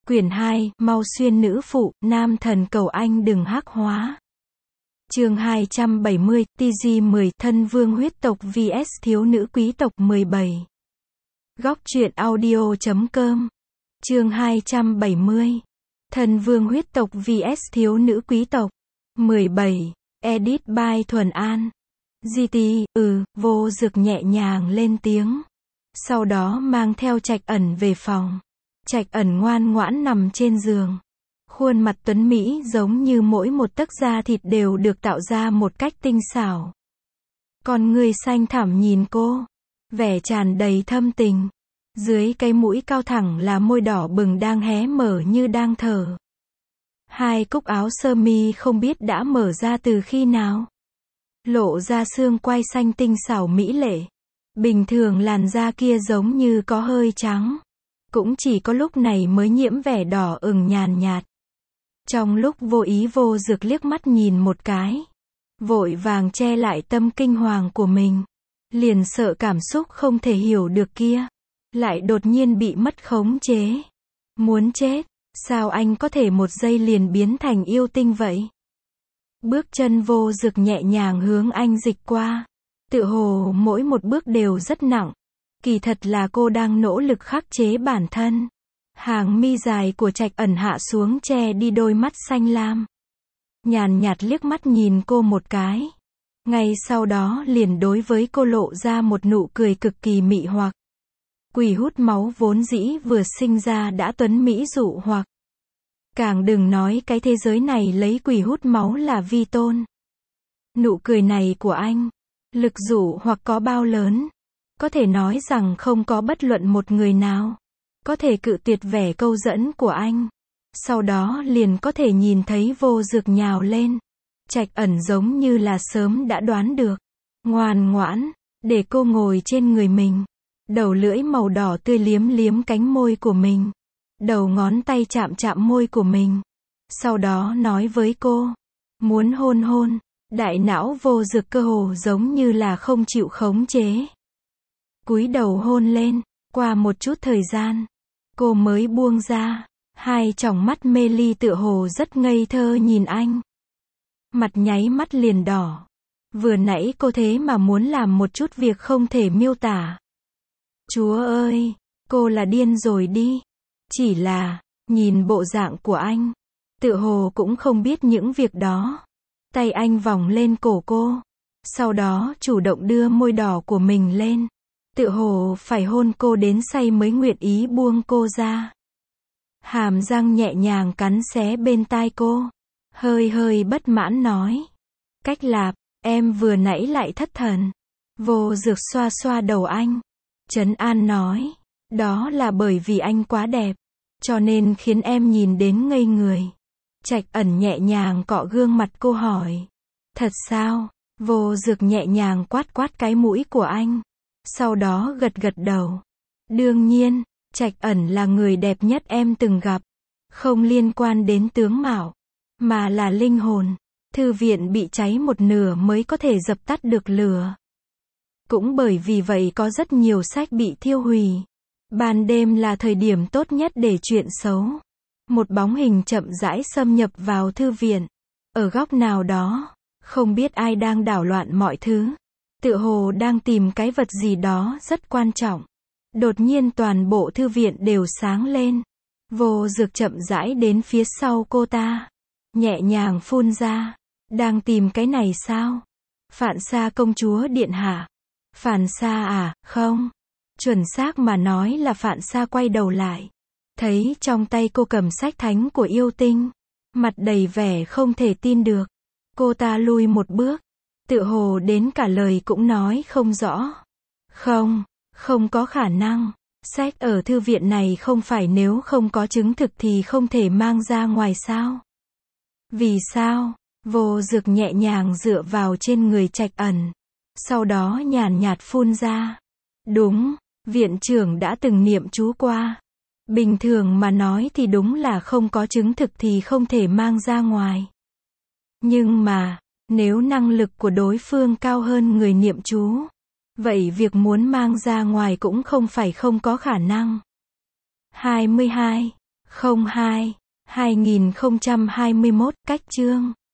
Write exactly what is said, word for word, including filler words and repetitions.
Quyển hai, Mau xuyên nữ phụ, nam thần cầu anh đừng hắc hóa. Chương hai trăm bảy mươi, tê giê mười, thân vương huyết tộc vs thiếu nữ quý tộc mười bảy. Góc truyện audio chấm com. Chương hai trăm bảy mươi. Thân vương huyết tộc vs thiếu nữ quý tộc mười bảy. Edit by Thuần An. giê tê, ừ, Vô Dực nhẹ nhàng lên tiếng. Sau đó mang theo Trạch Ẩn về phòng. Trạch Ẩn ngoan ngoãn nằm trên giường. Khuôn mặt tuấn mỹ giống như mỗi một tấc da thịt đều được tạo ra một cách tinh xảo. Con người xanh thẳm nhìn cô, vẻ tràn đầy thâm tình. Dưới cái mũi cao thẳng là môi đỏ bừng đang hé mở như đang thở. Hai cúc áo sơ mi không biết đã mở ra từ khi nào. Lộ ra xương quai xanh tinh xảo mỹ lệ. Bình thường làn da kia giống như có hơi trắng. Cũng chỉ có lúc này mới nhiễm vẻ đỏ ửng nhàn nhạt. Trong lúc vô ý Vô Dực liếc mắt nhìn một cái. Vội vàng che lại tâm kinh hoàng của mình. Liền sợ cảm xúc không thể hiểu được kia. Lại đột nhiên bị mất khống chế. Muốn chết. Sao anh có thể một giây liền biến thành yêu tinh vậy? Bước chân Vô Dực nhẹ nhàng hướng anh dịch qua. Tự hồ mỗi một bước đều rất nặng. Kỳ thật là cô đang nỗ lực khắc chế bản thân. Hàng mi dài của Trạch Ẩn hạ xuống che đi đôi mắt xanh lam. Nhàn nhạt liếc mắt nhìn cô một cái. Ngay sau đó liền đối với cô lộ ra một nụ cười cực kỳ mị hoặc. Quỷ hút máu vốn dĩ vừa sinh ra đã tuấn mỹ dụ hoặc. Càng đừng nói cái thế giới này lấy quỷ hút máu là vi tôn. Nụ cười này của anh, lực dụ hoặc có bao lớn. Có thể nói rằng không có bất luận một người nào có thể cự tuyệt vẻ câu dẫn của anh. Sau đó liền có thể nhìn thấy Vô Dực nhào lên. Trạch Ẩn giống như là sớm đã đoán được. Ngoan ngoãn, để cô ngồi trên người mình. Đầu lưỡi màu đỏ tươi liếm liếm cánh môi của mình. Đầu ngón tay chạm chạm môi của mình. Sau đó nói với cô. Muốn hôn hôn. Đại não Vô Dực cơ hồ giống như là không chịu khống chế. Cúi đầu hôn lên. Qua một chút thời gian. Cô mới buông ra. Hai tròng mắt mê ly tựa hồ rất ngây thơ nhìn anh. Mặt nháy mắt liền đỏ. Vừa nãy cô thế mà muốn làm một chút việc không thể miêu tả. Chúa ơi, cô là điên rồi đi. Chỉ là, nhìn bộ dạng của anh. Tựa hồ cũng không biết những việc đó. Tay anh vòng lên cổ cô. Sau đó chủ động đưa môi đỏ của mình lên. Tựa hồ phải hôn cô đến say mới nguyện ý buông cô ra. Hàm răng nhẹ nhàng cắn xé bên tai cô. Hơi hơi bất mãn nói. Cách Lạp, em vừa nãy lại thất thần. Vô Dực xoa xoa đầu anh. Trấn an nói. Đó là bởi vì anh quá đẹp. Cho nên khiến em nhìn đến ngây người. Trạch Ẩn nhẹ nhàng cọ gương mặt cô hỏi. Thật sao? Vô Dực nhẹ nhàng quát quát cái mũi của anh. Sau đó gật gật đầu. Đương nhiên, Trạch Ẩn là người đẹp nhất em từng gặp. Không liên quan đến tướng mạo, mà là linh hồn. Thư viện bị cháy một nửa mới có thể dập tắt được lửa. Cũng bởi vì vậy có rất nhiều sách bị thiêu hủy. Ban đêm là thời điểm tốt nhất để chuyện xấu. Một bóng hình chậm rãi xâm nhập vào thư viện. Ở góc nào đó, không biết ai đang đảo loạn mọi thứ. Tựa hồ đang tìm cái vật gì đó rất quan trọng. Đột nhiên toàn bộ thư viện đều sáng lên. Vô Dực chậm rãi đến phía sau cô ta. Nhẹ nhàng phun ra. Đang tìm cái này sao? Phạn Sa công chúa điện hạ. Phạn Sa à, không. Chuẩn xác mà nói là Phạn Sa quay đầu lại. Thấy trong tay cô cầm sách thánh của yêu tinh. Mặt đầy vẻ không thể tin được. Cô ta lui một bước. Tựa hồ đến cả lời cũng nói không rõ. Không, không có khả năng. Sách ở thư viện này không phải nếu không có chứng thực thì không thể mang ra ngoài sao? Vì sao? Vô Dực nhẹ nhàng dựa vào trên người Trạch Ẩn. Sau đó nhàn nhạt phun ra. Đúng, viện trưởng đã từng niệm chú qua. Bình thường mà nói thì đúng là không có chứng thực thì không thể mang ra ngoài. Nhưng mà, nếu năng lực của đối phương cao hơn người niệm chú, vậy việc muốn mang ra ngoài cũng không phải không có khả năng. hai mươi hai. không hai hai nghìn không trăm hai mươi mốt, cách chương